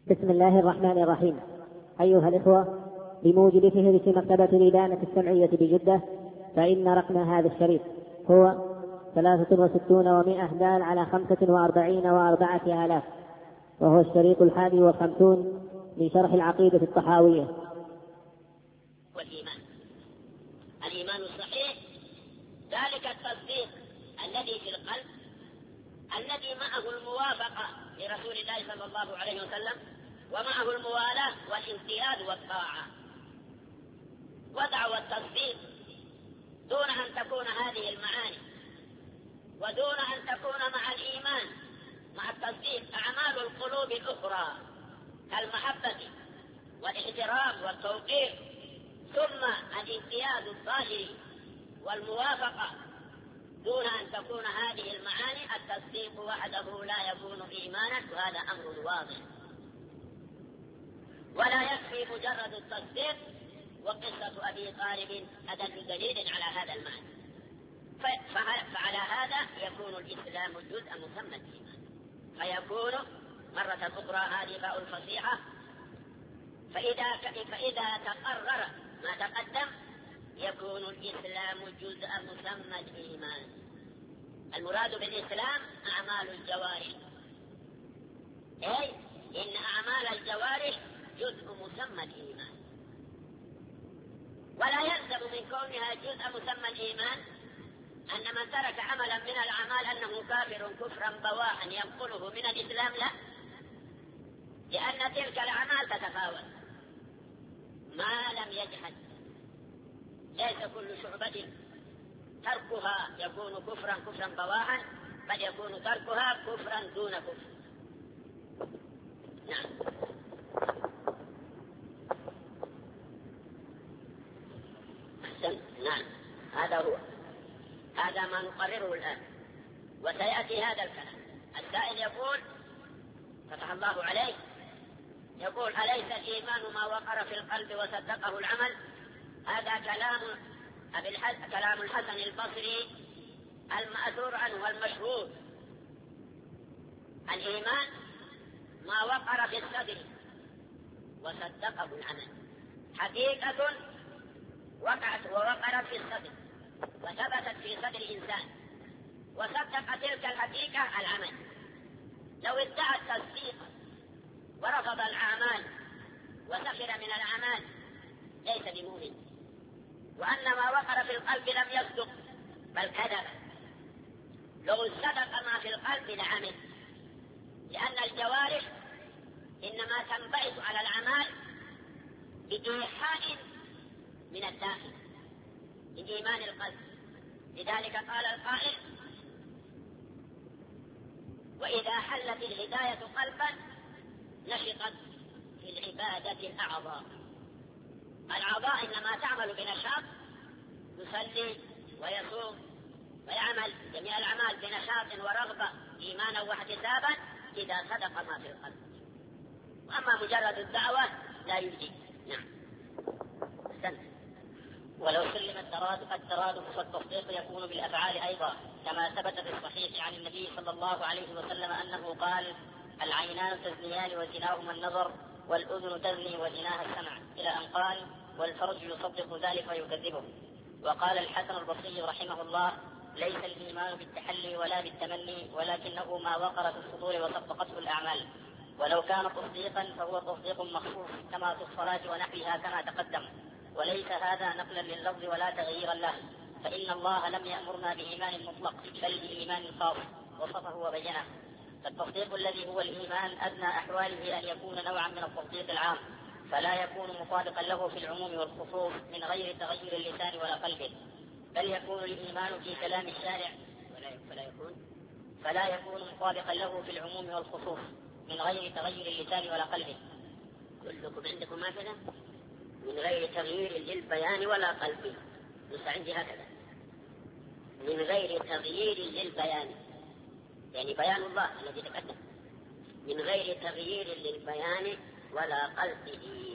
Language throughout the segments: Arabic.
بسم الله الرحمن الرحيم. أيها الإخوة، بموجب فهرس مكتبة الإدانة السمعية بجدة، فإن رقم هذا الشريط هو 63 و100 على 45 و4000، وهو الشريط 51 من شرح العقيدة الطحاوية. الإيمان الصحيح ذلك التصديق الذي في القلب، الذي معه الموافقة لرسول الله صلى الله عليه وسلم، ومعه الموالاة والامتياز والطاعة. ودعوى التصديق دون أن تكون هذه المعاني، ودون أن تكون مع الإيمان مع التصديق أعمال القلوب الأخرى كالمحبة والاحترام والتوقير، ثم الامتياز الظاهري والموافقة دون أن تكون هذه المعاني. التصديق وحده لا يكون إيمانا، وهذا أمر واضح. ولا يكفي مجرد التصديق، وقصة أبي طالب أدل دليل على هذا المعنى. فعلى هذا يكون الإسلام جزء مسمى الإيمان، فيكون مرة أخرى هذه باء الفصيحة. فإذا تقرر ما تقدم يكون الإسلام جزء مسمى الإيمان. المراد بالإسلام أعمال الجوارح، أي إن أعمال الجوارح جزء مسمى الإيمان. ولا يلزم من كونها جزء مسمى الإيمان أن من ترك عملا من الأعمال أنه كافر كفرا بواحا ينقله من الإسلام، لا، لأن تلك الأعمال تتفاوت. ما لم يجحد، ليس كل شعبة تركها يكون كفرا بواحا، بل يكون تركها كفرا دون كفر. نعم. نعم، هذا ما نقرره الآن، وسيأتي هذا الكلام. السائل يقول فتح الله عليه، يقول: أليس الإيمان ما وقر في القلب وصدقه العمل؟ هذا كلام الحسن البصري المأثور عنه والمشهور. الإيمان ما وقر في الصدر وصدقه العمل، حقيقة وقرت في الصدر وثبتت في صدر إنسان، وصدق تلك الحقيقة العمل. لو ادعى التصديق ورفض الأعمال وسخر من الأعمال ليس بمؤمن. وأن ما وقر في القلب لم يصدق بل كذب. لو صدق ما في القلب لعمل، لأن الجوارح إنما تنبعث على الأعمال بإيحاء من الداخل، من إيمان القلب. لذلك قال القائل: وإذا حلت الهداية قلبا نشطت في العبادة الأعضاء. الأعضاء إنما تعمل بنشاط، يصلي ويصوم ويعمل جميع الأعمال بنشاط ورغبة إيمانا واحتسابا إذا صدق ما في القلب. وأما مجرد الدعوة لا يجزي. نعم. ولو سلم الترادف فالتصديق يكون بالأفعال أيضا، كما ثبت في الصحيح عن النبي صلى الله عليه وسلم أنه قال: العينان تزنيان وزناهما النظر، والأذن تزني وزناها السمع، إلى أن قال: والفرج يصدق ذلك ويكذبه. وقال الحسن البصري رحمه الله: ليس الإيمان بالتحلي ولا بالتمني، ولكنه ما وقر في الصدور وصدقته الأعمال. ولو كان تصديقا فهو تصديق مخصوص كما في الصلاة ونحوها كما تقدم، وليس هذا نقلا لللفظ ولا تغييرا له، فإن الله لم يأمرنا بإيمان مطلق بل بإيمان خاص وصفه وبينه. فالتصديق الذي هو الإيمان أدنى أحواله أن يكون نوعا من التصديق العام، فلا يكون مطابقا له في العموم والخصوص من غير تغير اللسان ولا قلبه، بل يكون الإيمان في كلام الشارع فلا يكون مطابقا له في العموم والخصوص من غير تغير اللسان ولا قلبه. كلكم عندكم مثلا من غير تغيير للبيان ولا قلبه، بس عندي هكذا: من غير تغيير للبيان، يعني بيان الله الذي تقدم، من غير تغيير للبيان ولا قلبه.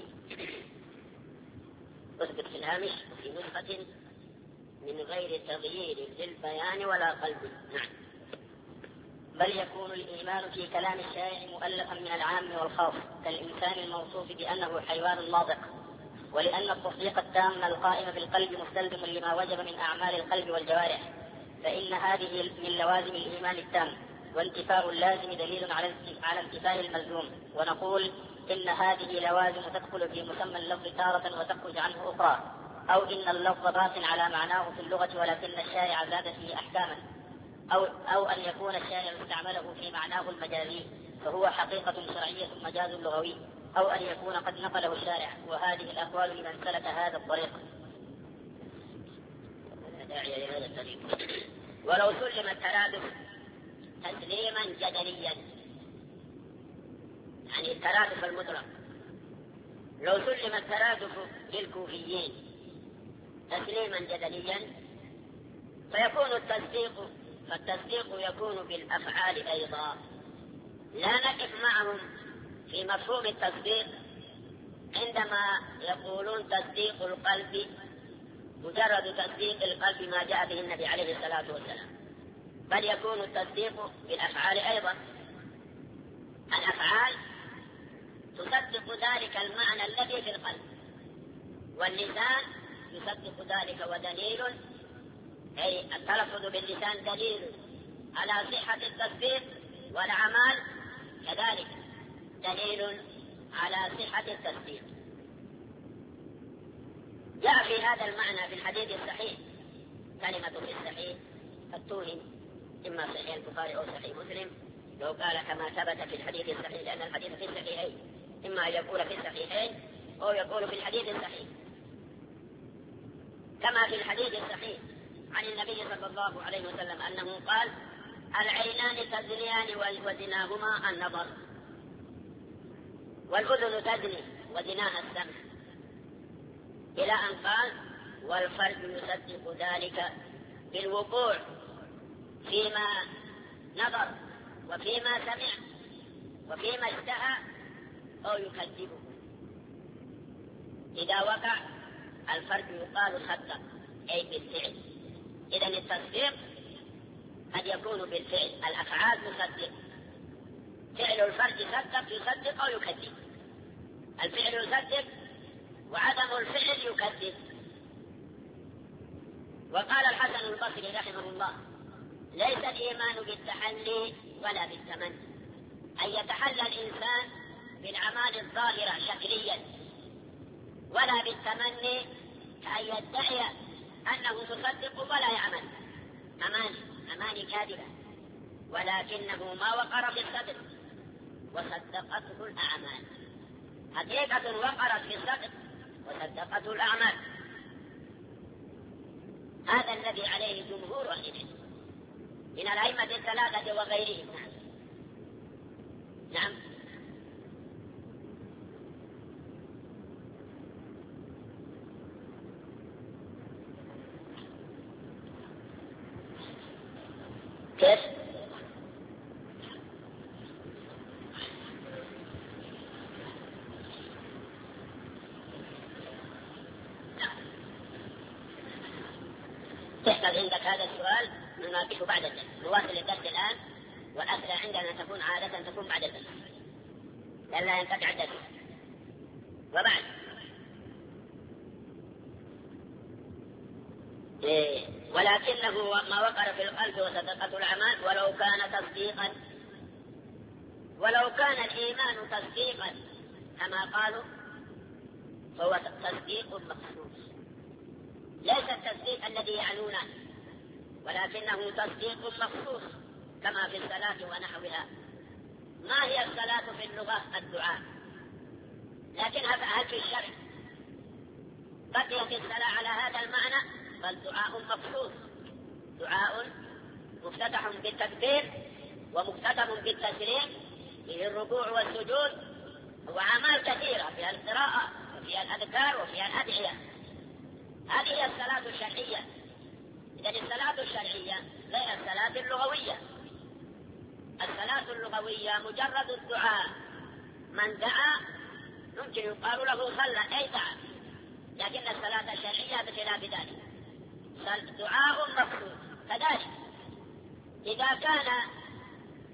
اثبت في الهامش في نسخة: من غير تغيير للبيان ولا قلبه. نعم. بل يكون الإيمان في كلام الشارع مؤلفا من العام والخاص كالإنسان الموصوف بأنه حيوان ناطق، ولأن التصديق التام القائم بالقلب مستلزم لما وجب من أعمال القلب والجوارح، فإن هذه من لوازم الإيمان التام، وانتفاء اللازم دليل على انتفاء الملزوم. ونقول إن هذه لوازم تدخل في مسمى اللفظ تارة وتخرج عنه أخرى، أو إن اللفظ باق على معناه في اللغة ولكن الشارع زاد فيه أحكاما، أو أن يكون الشارع استعمله في معناه المجازي فهو حقيقة شرعية مجاز لغوي، أو أن يكون قد نقله الشارع، وهذه الأقوال لمن سلك هذا الطريق. ولو سلم الترادف تسليما جدليا، يعني الترادف المطلق، لو سلم الترادف للكوفيين تسليما جدليا فيكون فالتصديق يكون بالأفعال أيضا. لا نقف معهم في مفهوم التصديق عندما يقولون تصديق القلب مجرد تصديق القلب ما جاء به النبي عليه الصلاة والسلام، بل يكون التصديق بالأفعال أيضا. الأفعال تصدق ذلك المعنى الذي في القلب، واللسان يصدق ذلك، ودليل أي التلفظ باللسان دليل على صحة التصديق، والأعمال كذلك دليل على صحة التصديق. جاء في هذا المعنى في الحديث الصحيح كلمة في الصحيح فالتوهم، إما صحيح البخاري أو صحيح مسلم، لو قال كما ثبت في الحديث الصحيح، لأن الحديث في الصحيحين، إما أن يقول في الصحيحين أو يقول في الحديث الصحيح، كما في الحديث الصحيح عن النبي صلى الله عليه وسلم أنه قال: العينان تزنيان وزناهما النظر، والأذن تزني وزناها السمع، إلى أن قال: والفرج يصدق ذلك بالوقوع فيما نظر وفيما سمع وفيما اشتهى أو يكذبه. إذا وقع الفرج يقال صدق، أي بالفعل. إذن التصديق قد يكون بالفعل، الأفعال تصدق، فعل الفرج يصدق أو يكذب، الفعل يصدق وعدم الفعل يكذب. وقال الحسن البصري رحمه الله: ليس الإيمان بالتحلي ولا بالتمني، أن يتحلى الإنسان بالأعمال الظاهرة شكليا، ولا بالتمني كأن يدعي أنه تصدق ولا يعمل، أماني كاذبة، ولكنه ما وقر في الصدق وصدقته الأعمال، حقيقة وقرت في الصدق وصدقته الأعمال. هذا الذي عليه جمهور أهل العلم من الأئمة الثلاثة وغيرهم. نعم. كيف؟ تحصل عندك هذا السؤال نناقشه بعد الدرس، نواصل الدرس الآن، والأسئلة عندنا تكون عادة تكون بعد الدرس لئلا ينقطع الدرس. وبعد ولكنه ما وقر في القلب وصدقته الأعمال، ولو كان الإيمان تصديقا كما قالوا فهو تصديق مخصوص، ليس التصديق الذي يعنونه، ولكنه تصديق مخصوص كما في الصلاة ونحوها. ما هي الصلاة في اللغة؟ الدعاء، لكن هل في الشرع بقيت الصلاة على هذا المعنى؟ فالدعاء مخصوص، دعاء مفتتح بالتكبير ومختتم بالتسليم، فيه الركوع والسجود، وأعمال كثيرة فيها القراءة وفيها الأذكار وفيها الأدعية. هذه هي الصلاة الشرعية. إذن الصلاة الشرعية غير الصلاة اللغوية. الصلاة اللغوية مجرد الدعاء، من دعا ممكن يقال له صلى أي دعا، لكن الصلاة الشرعية بخلاف ذلك، دعاء مخصوص. كذلك إذا كان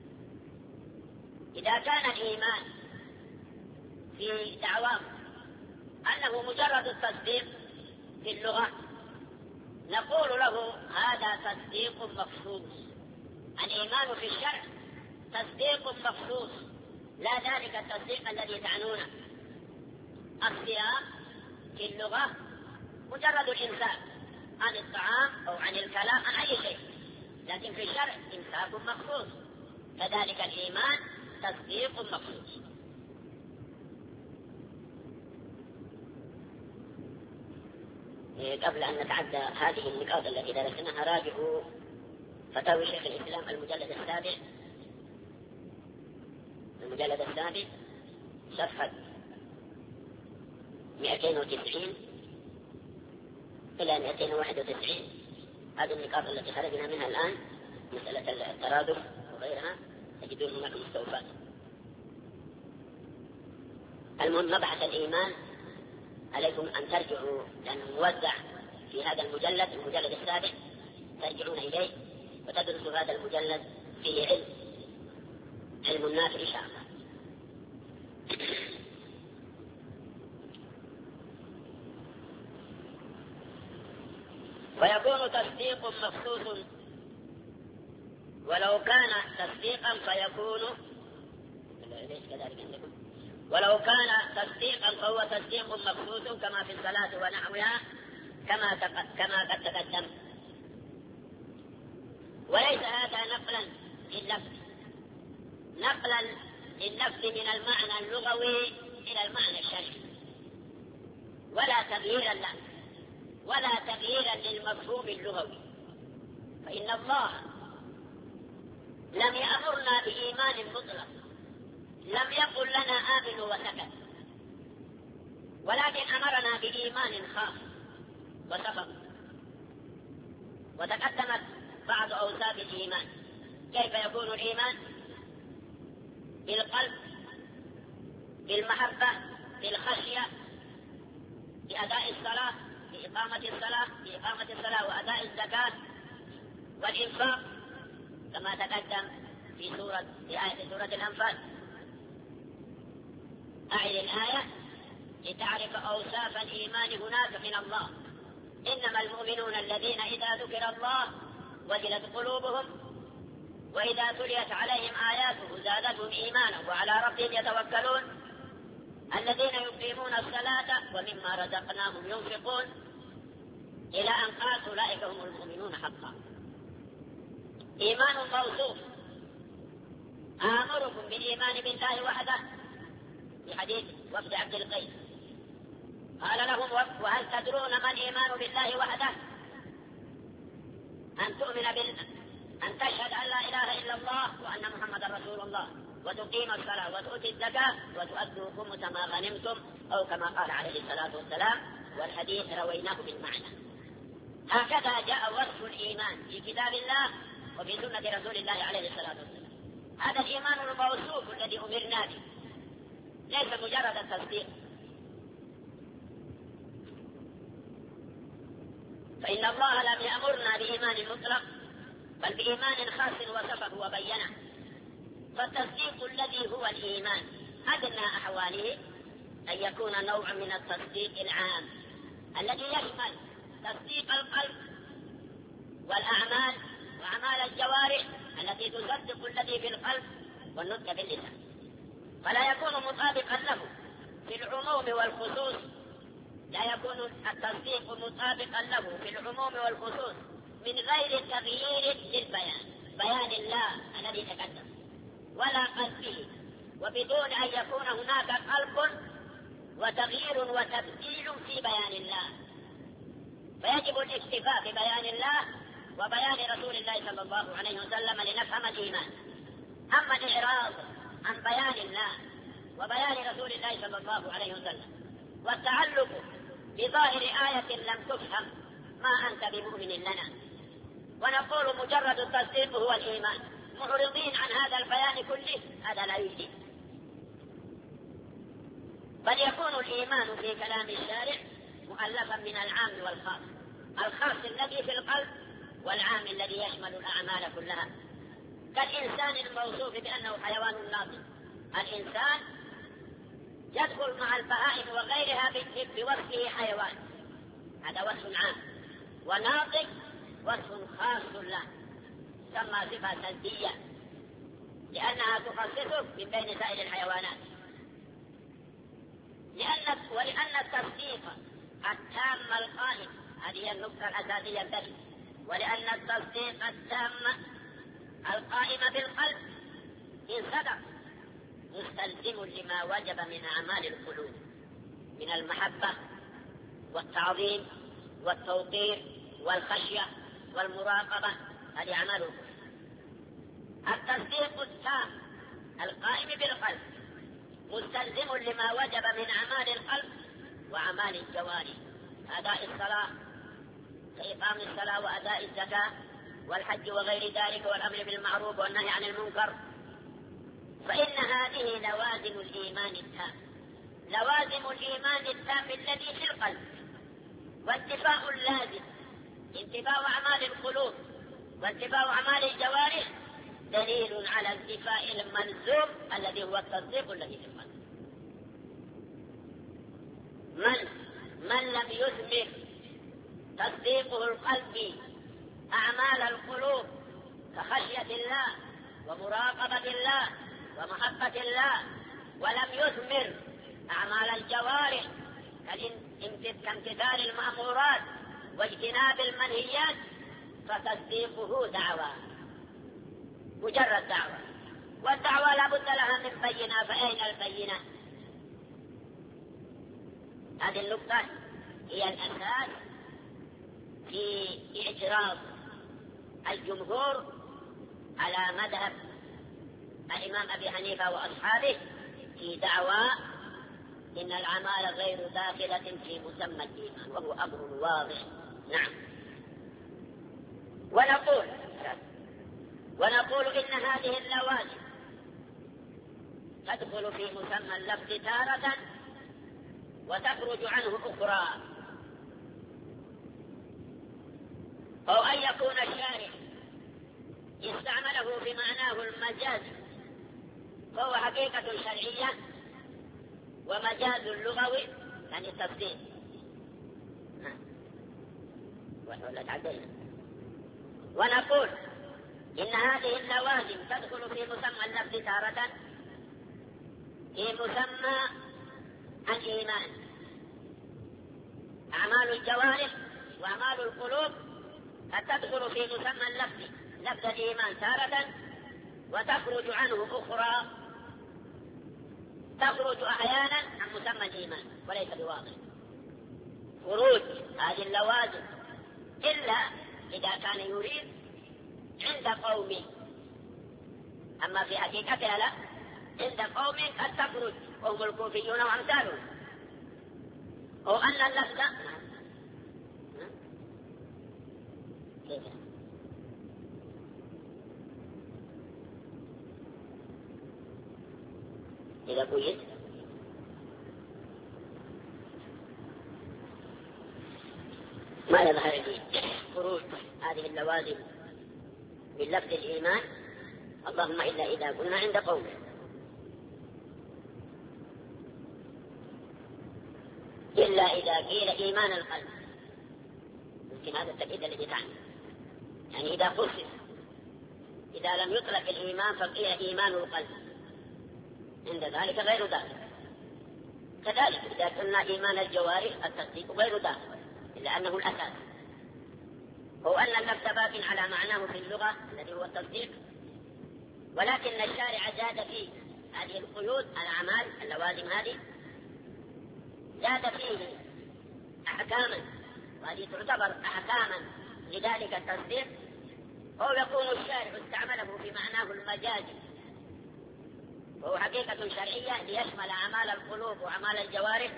إذا كان الإيمان في دعواه أنه مجرد التصديق في اللغة نقول له هذا تصديق مخصوص. الإيمان في الشرع تصديق مخصوص، لا ذلك التصديق الذي تعنونه. الصيام في اللغة مجرد الإمساك عن الطعام أو عن الكلام عن أي شيء، لكن في الشرع إمساك مخصوص، كذلك الإيمان تصديق مخصوص. قبل أن نتعدى هذه النقاط التي درسناها راجعوا فتاوي شيخ الإسلام المجلد السابع صفحة 290 إلى 291. هذه النقاط التي خرجنا منها الآن، مسألة الترادف وغيرها، تجدون هناك مستوفات. المهم مبحث الإيمان عليكم أن ترجعوا، لأنه موزع في هذا المجلد السابع، ترجعون إليه وتدرسوا هذا المجلد فيه علم النافع إن شاء الله. ويكون تصديق مخصوص، ولو كان تصديقا فيكون ولو كان تصديقا فهو تصديق مخصوص كما في الصلاة ونحوها كما قد تقدم. وليس هذا نقلا لللفظ من المعنى اللغوي إلى المعنى الشرعي، ولا تغييرا للمفهوم اللغوي، فإن الله لم يأمرنا بإيمان مطلق، لم يقل لنا آمنوا وسكت، ولكن أمرنا بإيمان خاص وسبق. وتقدمت بعض أوصاف الإيمان، كيف يكون الإيمان؟ بالقلب، بالمحبة، بالخشية، بأداء الصلاة، بإقامة الصلاة وأداء الزكاة والإنفاق، كما تقدم في آية سورة الأنفال. أعد الآية لتعرف أوصاف الإيمان هناك من الله. إنما المؤمنون الذين إذا ذكر الله وجلت قلوبهم وإذا تليت عليهم آياته زادتهم إيمانا وعلى ربهم يتوكلون الذين يقيمون الصلاة ومما رزقناهم ينفقون، إلى أن قال أولئك هم المؤمنون حقا. إيمان موصوف. آمركم بالإيمان بالله وحده، في حديث وفد عبد القيس قال لهم وهل تدرون ما الإيمان بالله وحده؟ أن تشهد أن لا إله إلا الله وأن محمدا رسول الله، وتقيم الصلاة وتؤتي الزكاة وتؤدوا خمس ما غنمتم، أو كما قال عليه الصلاة والسلام، والحديث رويناه بالمعنى. هكذا جاء وصف الإيمان في كتاب الله وفي سنة رسول الله عليه الصلاة والسلام. هذا الإيمان الموصوف الذي أمرنا به، ليس مجرد التصديق. فإن الله لم يأمرنا بإيمان مطلق، بل بإيمان خاص وصفه وبينه. فالتصديق الذي هو الإيمان أدنى أحواله أن يكون نوع من التصديق العام الذي يشمل تصديق القلب والأعمال وأعمال الجوارح التي تصدق الذي في القلب والنطق باللسان، فلا يكون مطابقا له في العموم والخصوص. لا يكون التصديق مطابقا له في العموم والخصوص من غير تغيير بيان الله الذي تقدم ولا قصده، وبدون أن يكون هناك قلب وتغيير وتبديل في بيان الله. فيجب الاكتفاء ببيان الله وبيان رسول الله صلى الله عليه وسلم لنفهم الإيمان. أما الإعراض عن بيان الله وبيان رسول الله صلى الله عليه وسلم والتعلق بظاهر آية لم تفهم، ما أنت بمؤمن لنا. ونقول مجرد التصديق هو الإيمان، معرضين عن هذا البيان كله، هذا لا يجدي. بل يكون الإيمان في كلام الشارع مؤلفا من العام والخاص، الخاص الذي في القلب والعام الذي يشمل الأعمال كلها، كالإنسان الموصوف بأنه حيوان ناطق الإنسان يدخل مع البهائم وغيرها بوصفه حيوان، هذا وصف عام، وناطق وصف خاص له تسمى صفة سلبية لأنها تخصصه من بين سائر الحيوانات. ولأن التصديق التام القائم، هذه هي النقطة الأساسية التي، ولأن التصديق التام القائم بالقلب إن صدق مستلزم لما وجب من أعمال القلوب من المحبة والتعظيم والتوقير والخشية والمراقبة، هذه أعمال القلوب. التصديق التام القائم بالقلب مستلزم لما وجب من أعمال القلب وأعمال الجوارح، أداء الصلاة كإقام الصلاة وأداء الزكاة والحج وغير ذلك والأمر بالمعروف والنهي عن المنكر. فإن هذه لوازم الإيمان التام، لوازم الإيمان التام الذي في القلب، وانتفاء اللازم انتفاء أعمال القلوب وانتفاء أعمال الجوارح دليل على انتفاء الملزوم الذي هو التصديق الذي في القلب. من لم يثمر تصديقه القلب أعمال القلوب كخشية الله ومراقبة الله ومحبة الله، ولم يثمر أعمال الجوارح كامتثال المأمورات واجتناب المنهيات، فتصديقه دعوة، مجرد دعوة، والدعوة لا بد لها من بينة، فأين البينة؟ هذه النقطة هي الأساس في اعتراض الجمهور على مذهب الإمام أبي حنيفة وأصحابه في دعوى إن الأعمال غير داخلة في مسمى الإيمان، وهو أمر واضح. نعم. ونقول إن هذه اللوازم تدخل في مسمى اللفظ تارة وتخرج عنه أخرى، أو أن يكون الشارع استعمله في معناه المجازي فهو حقيقة شرعية ومجاز لغوي يعني التصديق. ونقول إن هذه اللوازم تدخل في مسمى اللفظ تارة في مسمى الإيمان، أعمال الجوارح وأعمال القلوب قد تدخل في مسمى اللفظ لفظ الإيمان تارة وتخرج عنه أخرى، تخرج أحيانا عن مسمى الإيمان وليس بواضح خروج هذه اللوازم إلا إذا كان يريد عند قوم، أما في حقيقتها لا، عند قوم قد تخرج وهم الكوفيون وأمثالهم، أو أن اللفظ إذا قيد ما يظهر لي خروج هذه اللوازم من لفظ الإيمان، اللهم إلا إذا كنا عند قوم، إلا إذا قيل إيمان القلب، يمكن هذا التأكيد الذي تعني، يعني إذا خصص، إذا لم يطلق الإيمان فقيل إيمان القلب، عند ذلك غير داخل. كذلك إذا قلنا إيمان الجوارح التصديق غير داخل، إلا أنه الأساس، هو أن اللفظ باق على معناه في اللغة الذي هو التصديق، ولكن الشارع زاد فيه هذه القيود الأعمال اللوازم هذه، زاد فيه أحكاما، وهذه تعتبر أحكاما لذلك التصديق، أو يكون الشارع استعمله في معناه المجازي وهو حقيقة شرعية ليشمل أعمال القلوب وأعمال الجوارح،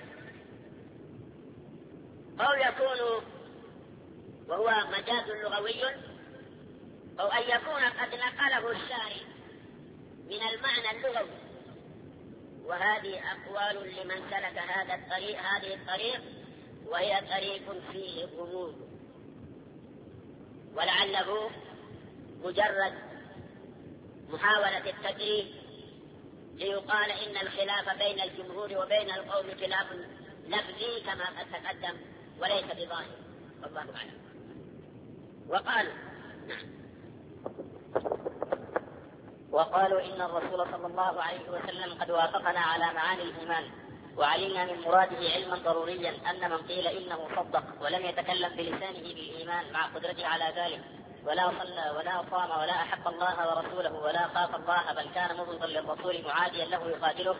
أو يكون وهو مجاز لغوي، أو أن يكون قد نقله الشارع من المعنى اللغوي، وهذه أقوال لمن سلك هذه الطريق، وهي طريق فيه غموض، ولعله مجرد محاولة التجريد ليقال إن الخلاف بين الجمهور وبين القوم خلاف لفظي كما قد تقدم وليس بظاهر، والله أعلم. وقالوا إن الرسول صلى الله عليه وسلم قد وافقنا على معاني الإيمان، وعلمنا من مراده علما ضروريا أن من قيل إنه صدق ولم يتكلم بلسانه بالإيمان مع قدرته على ذلك، ولا صلى ولا صام ولا أحب الله ورسوله ولا خاف الله، بل كان مبغضا للرسول معاديا له يقاتله.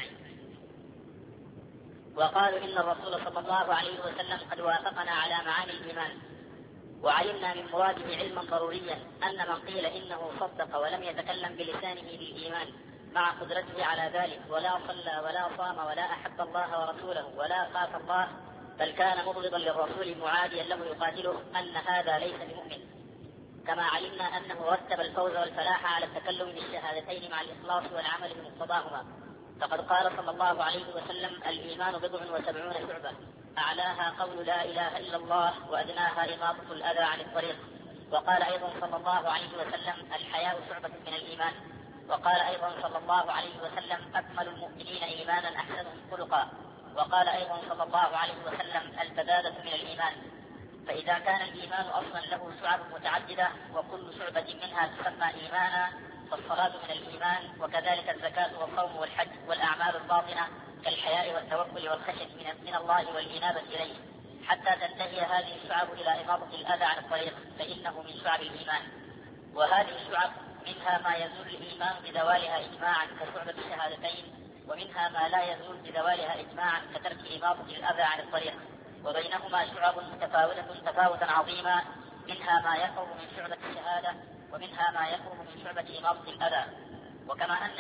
وقالوا إن الرسول صلى الله عليه وسلم قد وافقنا على معاني الإيمان، وعلمنا من مراده علما ضروريا أن من قيل إنه صدق ولم يتكلم بلسانه بالإيمان مع قدرته على ذلك، ولا صلى ولا صام ولا أحب الله ورسوله ولا خاف الله، بل كان مبغضا للرسول معاديا له يقاتله، أن هذا ليس بمؤمن. كما علمنا أنه رتب الفوز والفلاح على التكلم بالشهادتين مع الإخلاص والعمل بمقتضاهما، فقد قال صلى الله عليه وسلم: الإيمان 70 شعبة، أعلاها قول لا إله إلا الله، وأدناها إماطة الأذى عن الطريق. وقال أيضا صلى الله عليه وسلم: الحياء شعبة من الإيمان. وقال أيضا صلى الله عليه وسلم: أكمل المؤمنين إيمانا أحسنهم خلقا. وقال أيضا صلى الله عليه وسلم: البذاذة من الإيمان. فإذا كان الإيمان أصلا له شعب متعددة وكل شعبة منها تسمى إيمانا، فالصلاة من الإيمان، وكذلك الزكاة والصوم والحج والأعمال الباطنة كالحياء والتوكل والخشية من الله والإنابة إليه، حتى تنتهي هذه الشعب إلى إماطة الأذى عن الطريق، فإنه من شعب الإيمان. وهذه الشعب منها ما يزول الإيمان بزوالها إجماعا كشعبة الشهادتين، ومنها ما لا يزول بزوالها إجماعا كترك إماطة الأذى عن الطريق، وبينهما شعب متفاوتة تفاوتا عظيما، منها ما يقرب من شعبة الشهادة، ومنها ما يقرب من شعبة إماطة الأذى. وكما أن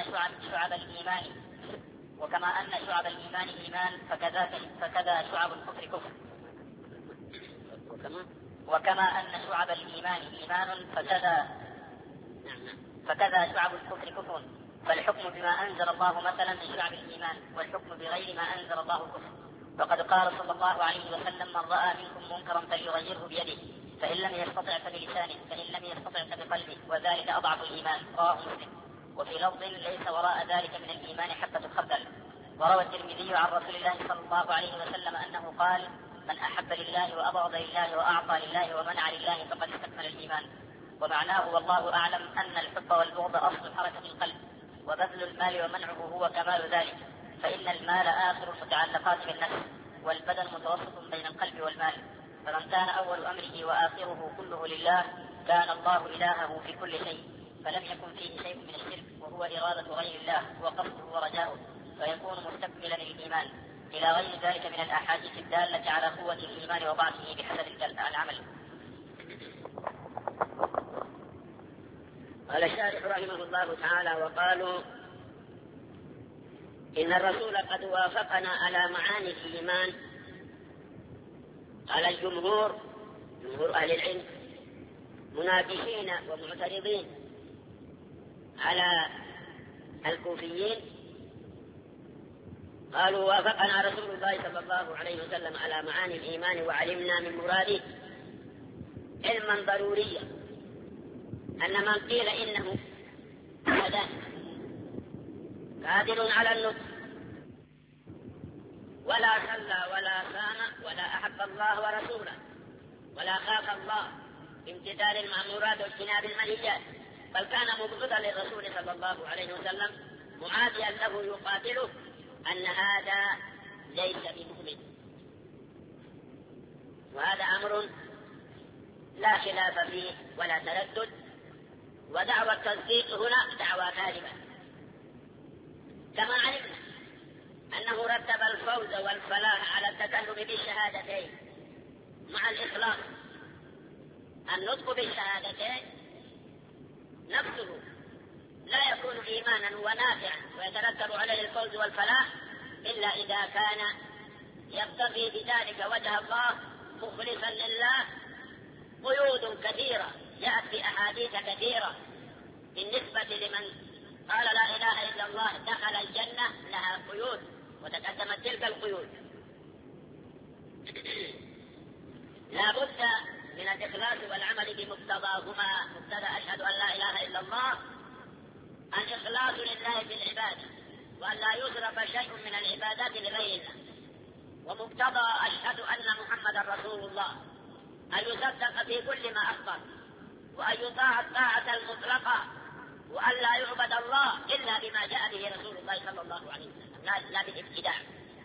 شعب الإيمان إيمان، فكذا شعب الكفر كفر. وكما أن شعب الإيمان إيمان، فكذا شعب الكفر كفر. فالحكم بما أنزل الله مثلا من شعب الإيمان، والحكم بغير ما أنزل الله كفر. فقد قال صلى الله عليه وسلم: من رأى منكم منكرا فليغيره بيده، فإن لم يستطع فبلسانه، فإن لم يستطع فبقلبه، وذلك أضعف الإيمان. رواه مسلم. وفي لفظ: ليس وراء ذلك من الإيمان حبة خردل. وروى الترمذي عن رسول الله صلى الله عليه وسلم أنه قال: من أحب لله وأبغض لله وأعطى لله ومنع لله فقد استكمل الإيمان. ومعناه والله أعلم أن الحب والبغض أصل حركة القلب، وبذل المال ومنعه هو كمال ذلك، فإن المال آخر المتعلقات بالنفس، والبدن متوسط بين القلب والمال. فمن كان أول أمره وآخره كله لله، كان الله إلهه في كل شيء، فلم يكن فيه شيء من الشرك، وهو إرادة غير الله وقصده ورجاؤه، فيكون مستكملا للإيمان، إلى غير ذلك من الأحاديث الدالة على قوة الإيمان وضعفه بحسب العمل. قال الشارح رحمه الله تعالى: وقالوا إن الرسول قد وافقنا على معاني الإيمان. قال الجمهور، جمهور أهل العلم، مناقشين ومعترضين على الكوفيين، قالوا: وافقنا رسول الله صلى الله عليه وسلم على معاني الإيمان، وعلمنا من مراده علما ضروريا أن من قيل إنه أحدا قادر على النطق ولا صلى ولا صام ولا أحب الله ورسوله ولا خاف الله بامتثال المأمورات واجتناب المنهيات، بل كان مبغضا للرسول صلى الله عليه وسلم معاديا له يقاتله، أن هذا ليس بمؤمن. وهذا أمر لا خلاف فيه ولا تردد، ودعوى التصديق هنا دعوى كاذبة. كما علمنا أنه رتب الفوز والفلاح على التكلم بالشهادتين مع الإخلاص. النطق بالشهادتين نفسه لا يكون إيمانا ونافعا ويترتب عليه الفوز والفلاح إلا إذا كان يبتغي بذلك وجه الله مخلصا لله. قيود كثيرة جاءت في أحاديث كثيرة بالنسبة لمن قال لا إله إلا الله دخل الجنة، لها قيود وتقدمت تلك القيود. لا بد من الإخلاص والعمل بمقتضاهما. مقتضى أشهد أن لا إله إلا الله الإخلاص لله في العبادة وأن لا يصرف شيء من العبادات لغير الله. ومقتضى أشهد أن محمدا رسول الله أن يصدق في كل ما أخبر، وأن يطاع الطاعة المطلقة، وأن لا يعبد الله إلا بما جاء به رسول الله صلى الله عليه وسلم، لا بالابتداع.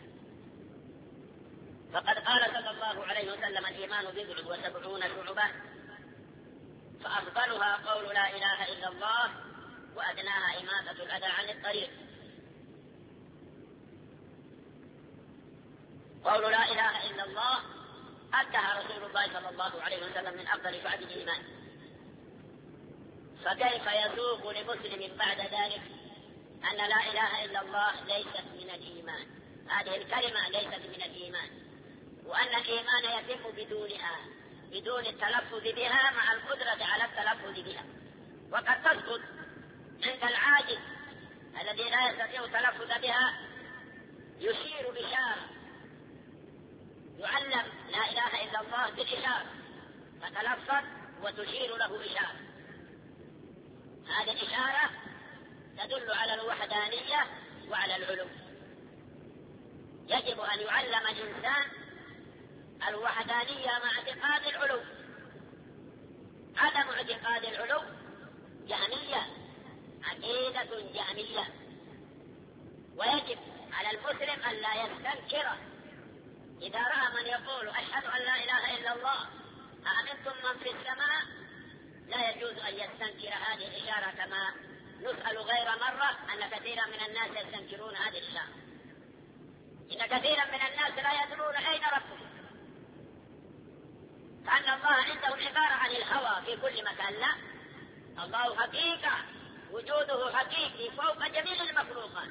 فقد قال صلى الله عليه وسلم: الإيمان 77 شعبة، فأفضلها قول لا إله إلا الله، وأدناها إماتة الأذى عن الطريق. قول لا إله إلا الله أدها رسول الله صلى الله عليه وسلم من أفضل شعب الإيمان، فكيف يسوق لمسلم بعد ذلك أن لا إله إلا الله ليست من الإيمان؟ هذه الكلمة ليست من الإيمان، وأن الإيمان يتم بدونها، بدون التلفظ بها مع القدرة على التلفظ بها. وقد تسقط عند العاجز الذي لا يستطيع التلفظ بها، يشير بإشارة، يعلم لا إله إلا الله بالإشارة، فتلفظ وتشير له إشارة. هذه الإشارة تدل على الوحدانية وعلى العلو. يجب أن يعلم الإنسان الوحدانية مع اعتقاد العلو. عدم اعتقاد العلو جهمية، عقيدة جهمية. ويجب على المسلم أن لا يستنكر إذا رأى من يقول أشهد أن لا إله إلا الله أأمنتم من في السماء، لا يجوز أن يستنكر هذه الإشارة، كما نسأل غير مرة أن كثيرا من الناس يستنكرون هذه الإشارة. إن كثيرا من الناس لا يدرون أين ربهم، كأن الله عنده العبارة عن الهوى في كل مكان. لا، الله حقيقة، وجوده حقيقي فوق جميع المخلوقات.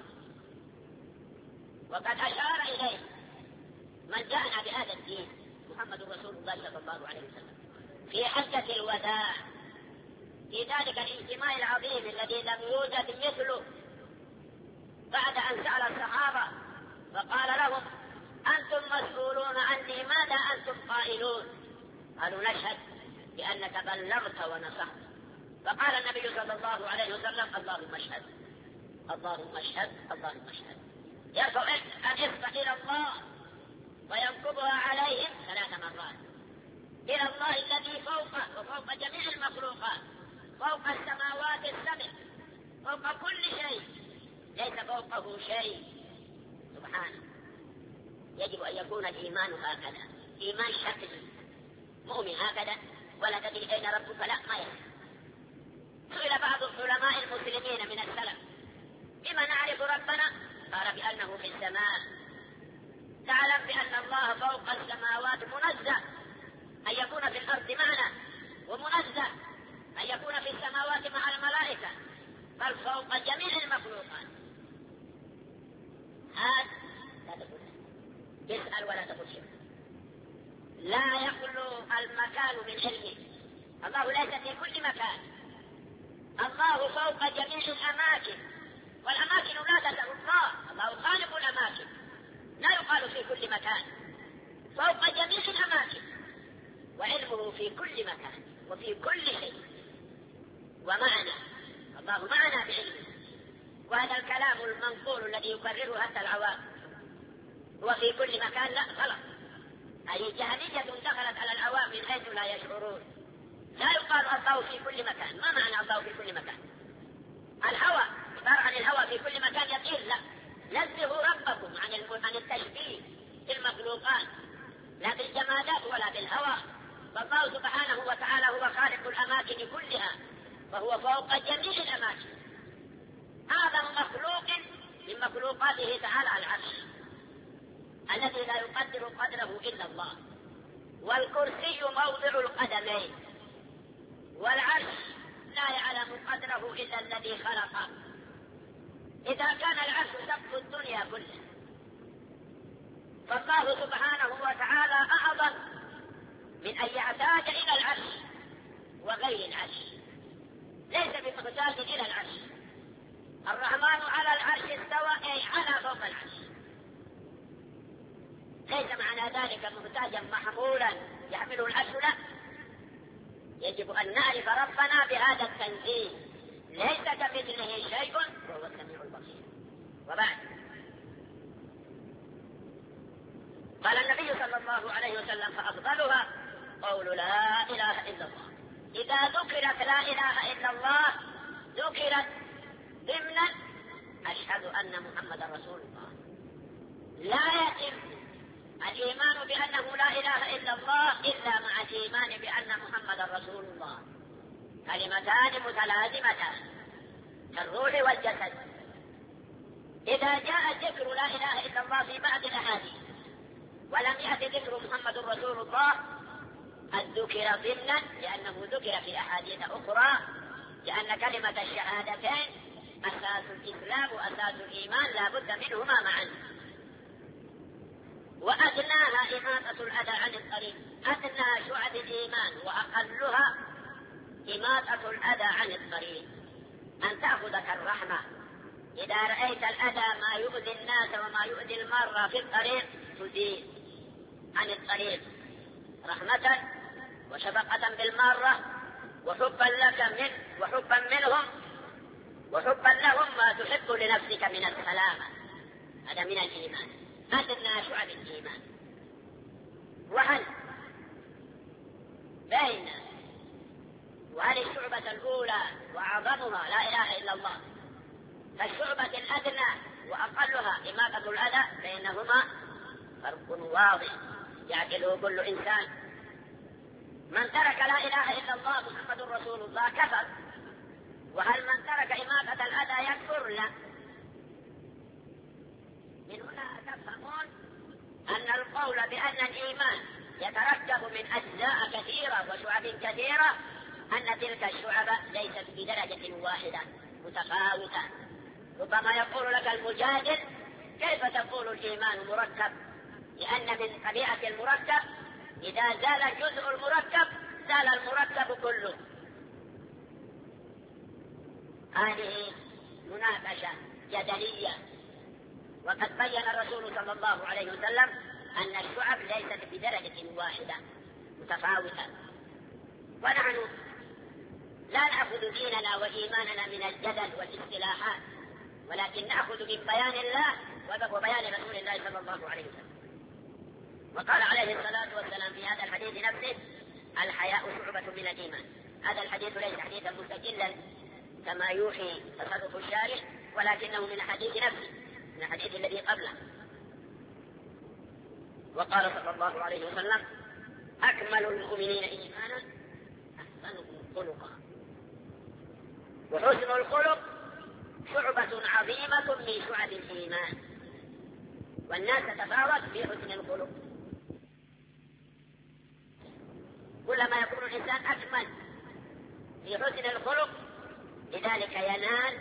وقد أشار إليه من جاءنا بهذا الدين محمد رسول الله صلى الله عليه وسلم في حجة الوداع، في ذلك الاجتماع العظيم الذي لم يوجد مثله، بعد أن سأل الصحابة فقال لهم: أنتم مسؤولون عني، ماذا أنتم قائلون؟ قالوا: نشهد بأنك بلغت ونصحت. فقال النبي صلى الله عليه وسلم: اللهم اشهد، اللهم اشهد، اللهم اشهد. يرفع الإصبع إلى الله وينكبها عليهم 3 مرات، إلى الله الذي فوقه وفوق جميع المخلوقات، فوق السماوات السبع، فوق كل شيء، ليس فوقه شيء سبحانه. يجب أن يكون الإيمان هكذا، إيمان شكلي، مؤمن هكذا ولا تدري أين ربك، لا، ما يصح. سئل بعض العلماء المسلمين من السلف: بما نعرف ربنا؟ قال: بأنه في السماء. تعلم بأن الله فوق السماوات، منزه أن يكون في الأرض معنا، ومنزه أن يكون في السماوات مع الملائكة، بل فوق جميع المخلوقات. هذا لا تقول، اسأل ولا تقول شيء. لا يخلو المكان من علمه، الله ليس في كل مكان، الله فوق جميع الأماكن، والأماكن لا تدع الله، الله خالق الأماكن، لا يقال في كل مكان، فوق جميع الأماكن، وعلمه في كل مكان وفي كل شيء، ومعنا، الله معنا بعلمه. وهذا الكلام المنقول الذي يكرره حتى العوام هو في كل مكان، لا، غلط. أي جهمية دخلت على العوام من حيث لا يشعرون. لا يقال الله في كل مكان. ما معنى الله في كل مكان؟ الهوى، عبارة عن الهوى في كل مكان يطير، لا. نزهوا ربكم عن التشبيه بالمخلوقات، لا بالجمادات ولا بالهوى. فالله سبحانه وتعالى هو خالق الأماكن كلها، فهو فوق جميع الأماكن. أعظم مخلوق من مخلوقاته تعالى العرش الذي لا يقدر قدره إلا الله، والكرسي موضع القدمين، والعرش لا يعلم قدره إلا الذي خلقه. إذا كان العرش سقف الدنيا كلها، فالله سبحانه وتعالى أعظم من أن يحتاج إلى العرش وغير العرش، ليس بمحتاج إلى العرش. الرحمن على العرش استوى، أي على فوق العرش، ليس معنى ذلك محتاجا محمولا يحمله العرش، لا. يجب أن نعرف ربنا بهذا التنزيه، ليس كمثله شيء وهو السميع البصير. وبعد. قال النبي صلى الله عليه وسلم: فأفضلها قول لا إله إلا الله. إذا ذكرت لا إله إلا الله ذكرت ضمن أشهد أن محمد رسول الله. لا يتم الإيمان بأنه لا إله إلا الله إلا مع الإيمان بأن محمد رسول الله. كلمتان متلازمتان كالروح والجسد. إذا جاء ذكر لا إله إلا الله في بعض الأحاديث ولم يأت ذكر محمد رسول الله الذكر ضمنا، لأنه ذكر في أحاديث أخرى، لأن كلمة الشهادتين أساس الإسلام وأساس الإيمان لا بد منهما معا. وأدناها إماطة الأذى عن الطريق، أدنى شعب الإيمان وأقلها إماطة الأذى عن الطريق، أن تأخذك الرحمة. إذا رأيت الأذى ما يؤذي الناس وما يؤذي المرة في الطريق تزيل عن الطريق رحمة وشفقة بالمرة وحبا لك وحبا منهم وحبا لهم ما تحب لنفسك من السلامة. هذا من الإيمان، أدنى شعب الإيمان. وهل الشعبة الأولى وأعظمها لا إله إلا الله، فالشعبة الأدنى وأقلها إماطة الأذى، بينهما فرق واضح يعقله كل إنسان. من ترك لا إله إلا الله محمد رسول الله كفر. وهل من ترك إماطة الأذى يكفر؟ لا. من هنا تفهمون أن القول بأن الإيمان يتركب من أجزاء كثيرة وشعب كثيرة، أن تلك الشعب ليست بدرجة واحدة متفاوتة. ربما يقول لك المجادل: كيف تقول الإيمان مركب؟ لأن من طبيعة المركب إذا زال جزء المركب زال المركب كله. هذه مناقشة جدلية، وقد بين الرسول صلى الله عليه وسلم أن الشعب ليست بدرجة واحدة متفاوتة. ونحن لا نأخذ ديننا وإيماننا من الجدل والاصطلاحات، ولكن نأخذ من بيان الله وبيان رسول الله صلى الله عليه وسلم. وقال عليه الصلاة والسلام في هذا الحديث نفسه: الحياء شعبة من الإيمان. هذا الحديث ليس حديثا مستقلا كما يوحي تصرف الشارع، ولكنه من الحديث نفسه، من الحديث الذي قبله. وقال صلى الله عليه وسلم: أكمل المؤمنين إيمانا أحسنهم خلقا. وحسن الخلق شعبة عظيمة من شعب الإيمان، والناس تتفاوت في حسن الخلق. كلما يكون الإنسان أكمل في حسن الخلق لذلك ينال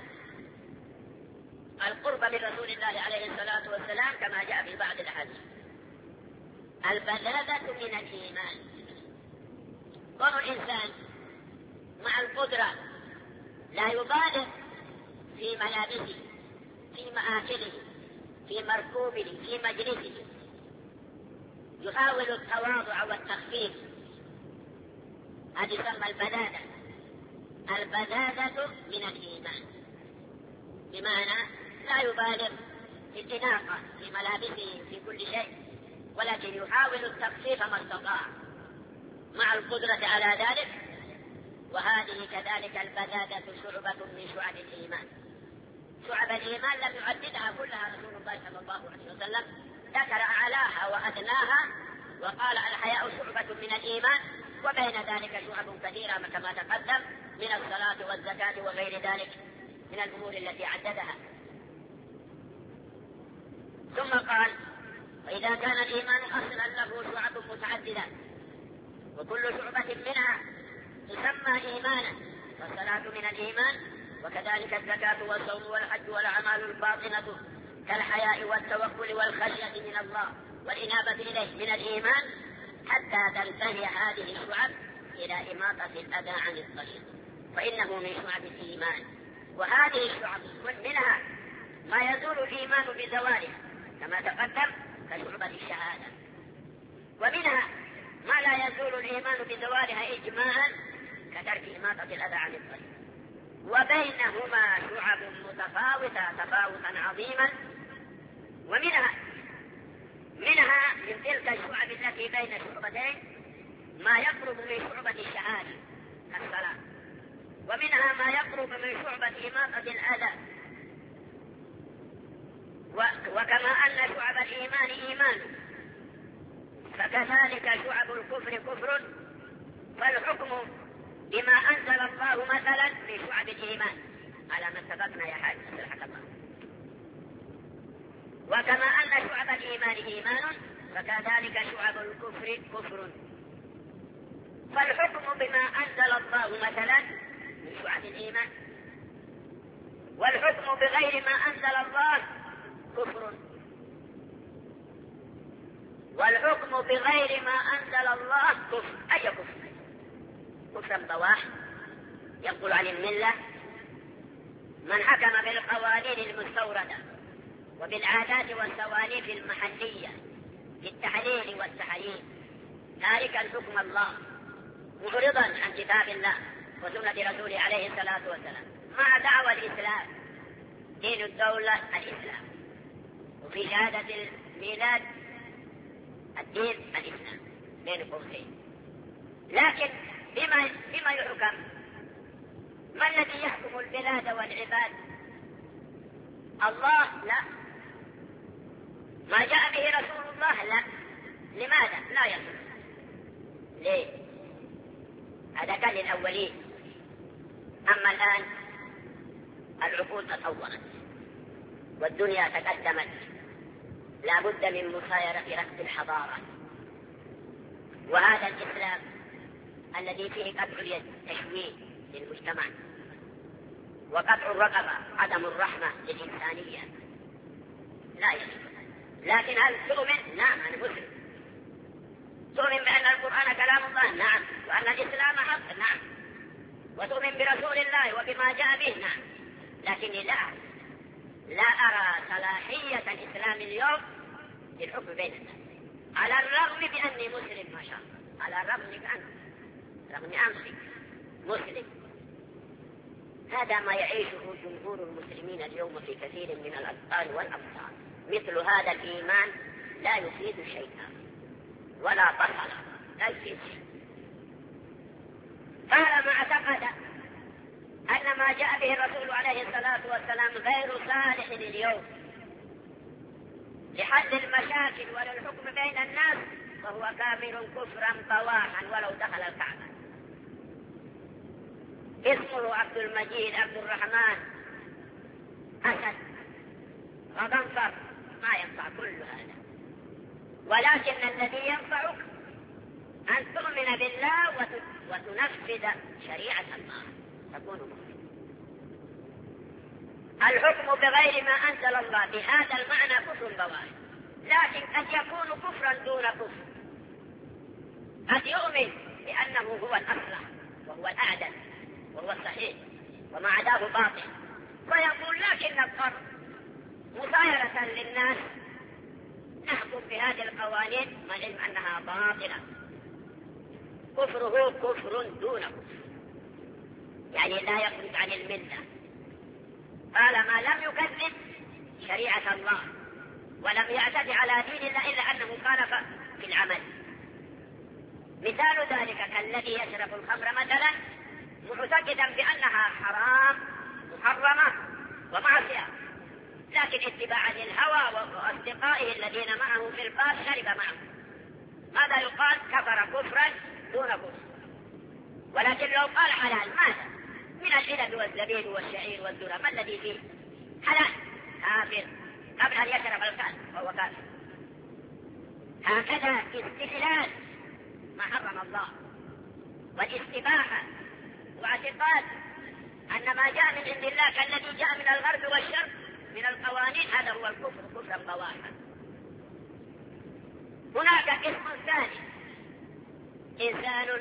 القرب من رسول الله عليه الصلاة والسلام، كما جاء في بعض الأحاديث. البذاذة من الإيمان. كون الإنسان مع القدرة لا يبالغ في ملابسه، في مآكله، في مركوبه، في مجلسه، يحاول التواضع والتخفيف، هذه تسمى البذاذة. البذاذة من الإيمان، بمعنى لا يبالغ في الإناقة في ملابسه في كل شيء، ولكن يحاول التخفيف ما استطاع مع القدرة على ذلك. وهذه كذلك البذاذة شعبة من شعب الإيمان. شعب الإيمان لم يعددها كلها رسول الله صلى الله عليه وسلم، ذكر أعلاها وأدناها وقال: الحياء شعبة من الإيمان. وبين ذلك شعب كثيرة كما تقدم من الصلاة والزكاة وغير ذلك من الأمور التي عددها. ثم قال: وإذا كان الإيمان أصلا له شعب متعددة، وكل شعبة منها تسمى إيمانا، فالصلاة من الإيمان، وكذلك الزكاة والصوم والحج والأعمال الباطنة كالحياء والتوكل والخشية من الله والإنابة إليه من الإيمان، حتى تنتهي هذه الشعب إلى إماطة الأذى عن الطريق، فإنه من شعب الإيمان. وهذه الشعب منها ما يزول الإيمان بزوالها كما تقدم كشعبة الشهادة، ومنها ما لا يزول الإيمان بزوالها إجماعا كترك إماطة الأذى عن الطريق. وبينهما شعب متفاوتة متفاوتة تفاوتا عظيما. ومنها من تلك الشعب التي بين الشعبتين ما يقرب من شعبة الشهادة كالصلاة، ومنها ما يقرب من شعبة إماطة الأذى. وكما أن شعب الإيمان إيمان، فكذلك شعب الكفر كفر، فالحكم بما أنزل الله مثلا في شعب الإيمان على ما اتفقنا يا حاج رحمك الله. وكما أن شعب الإيمان إيمان، فكذلك شعب الكفر كفر، فالحكم بما أنزل الله مثلا في شعب الإيمان، والحكم بغير ما أنزل الله كفر، والحكم بغير ما أنزل الله كفر. أي كفر؟ كفر بواح ينقل عن الملة من حكم بالقوانين المستوردة وبالعادات والسواليف المحلية في التحليل والتحريم تاركا حكم الله معرضا عن كتاب الله وسنة رسوله عليه الصلاة والسلام مع دعوى الإسلام دين الدولة الإسلام، وفي شهادة الميلاد الدين الإسلام بين قوسين. لكن بما يحكم؟ ما الذي يحكم البلاد والعباد؟ الله؟ لا. ما جاء به رسول الله؟ لا. لماذا لا يصح؟ ليه؟ هذا كان للأولين. أما الآن العقول تطورت والدنيا تقدمت، لا بد من مسايرة ركب الحضارة، وهذا الإسلام الذي فيه قطع اليد تشويه للمجتمع وقطع الرقبة عدم الرحمة للإنسانية لا يصح. لكن هل تؤمن؟ نعم أنا مسلم. تؤمن بأن القرآن كلام الله؟ نعم. وأن الإسلام حق؟ نعم. وتؤمن برسول الله وبما جاء به؟ نعم. لكني لا أرى صلاحية الإسلام اليوم للحكم بين الناس، على الرغم بأني مسلم ما شاء الله، على الرغم رغم أنفي مسلم. هذا ما يعيشه جمهور المسلمين اليوم في كثير من الأبطال والأبصار. مثل هذا الإيمان لا يفيد شيئا ولا بصلا، لا يفيد شيء. طالما اعتقد أن ما جاء به الرسول عليه الصلاة والسلام غير صالح اليوم لحل المشاكل وللحكم بين الناس، فهو كافر كفرا بواحا ولو دخل الكعبة. اسمه عبد المجيد، عبد الرحمن، أسد، غضنفر، ما ينفع كل هذا. ولكن الذي ينفعك أن تؤمن بالله وتنفذ شريعة الله، تكون مؤمن. الحكم بغير ما أنزل الله بهذا المعنى كفر بواحد، لكن قد يكون كفرا دون كفر. قد يؤمن بأنه هو الأصلح وهو الأعدل وهو الصحيح وما عداه باطل، ويقول لكن الفرق مسايرة للناس نحكم بهذه القوانين مع العلم أنها باطلة. كفره كفر دون كفر، يعني لا يخرج عن الملة طالما لم يكذب شريعة الله ولم يعتد على دين الله إلا أنه خالف في العمل. مثال ذلك كالذي يشرب الخمر مثلا معتقدا بأنها حرام محرمة ومعصية، لكن اتباعا للهوى وأصدقائه الذين معه في الباص شرب معه، ماذا يقال؟ كفر كفرا دون كفر. ولكن لو قال حلال ماذا؟ من العنب والزبيب والشعير والذرة ما الذي فيه؟ حلال، كافر قبل أن يشرب الكاس فهو كافر. هكذا استحلال ما حرم الله والاستباحة واعتقاد أن ما جاء من عند الله كالذي جاء من الغرب والشرق من القوانين، هذا هو الكفر كفرا بواحا. هناك قسم ثاني، إنسان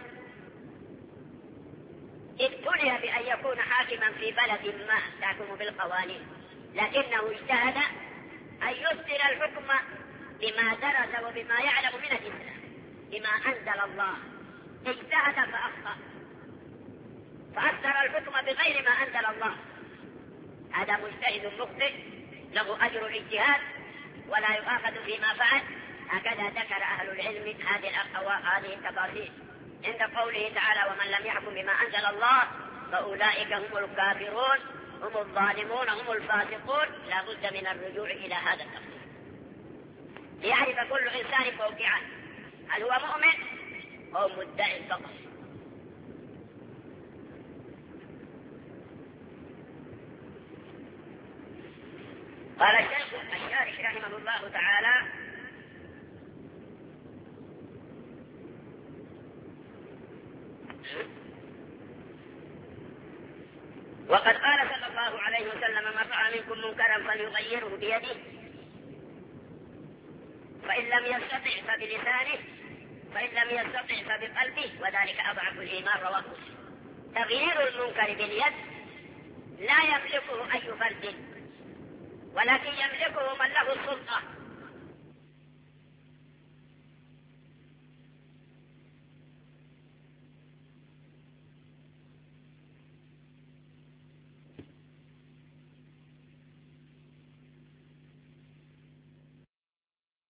ابتلي بأن يكون حاكما في بلد ما تحكم بالقوانين، لكنه اجتهد أن يصدر الحكم بما درس وبما يعلم من الإسلام بما أنزل الله، اجتهد فأخطأ فأصدر الحكم بغير ما أنزل الله، هذا مجتهد مخطئ له أجر الاجتهاد ولا يؤاخذ فيما فعل. هكذا ذكر أهل العلم هذه التفاصيل عند قوله تعالى ومن لم يحكم بما أنزل الله فأولئك هم الكافرون هم الظالمون هم الفاسقون. لا بد من الرجوع إلى هذا التفصيل ليعرف كل إنسان موقعه، هل هو مؤمن أو مدعي فقط. قال الشيخ الشارح رحمه الله تعالى وقد قال صلى الله عليه وسلم من رأى منكم منكرا فليغيره بيده فإن لم يستطع فبلسانه فإن لم يستطع فبقلبه وذلك أضعف الإيمان. رواه مسلم. تغيير المنكر باليد لا يملكه أي فرد ولكن يملكه من له السلطة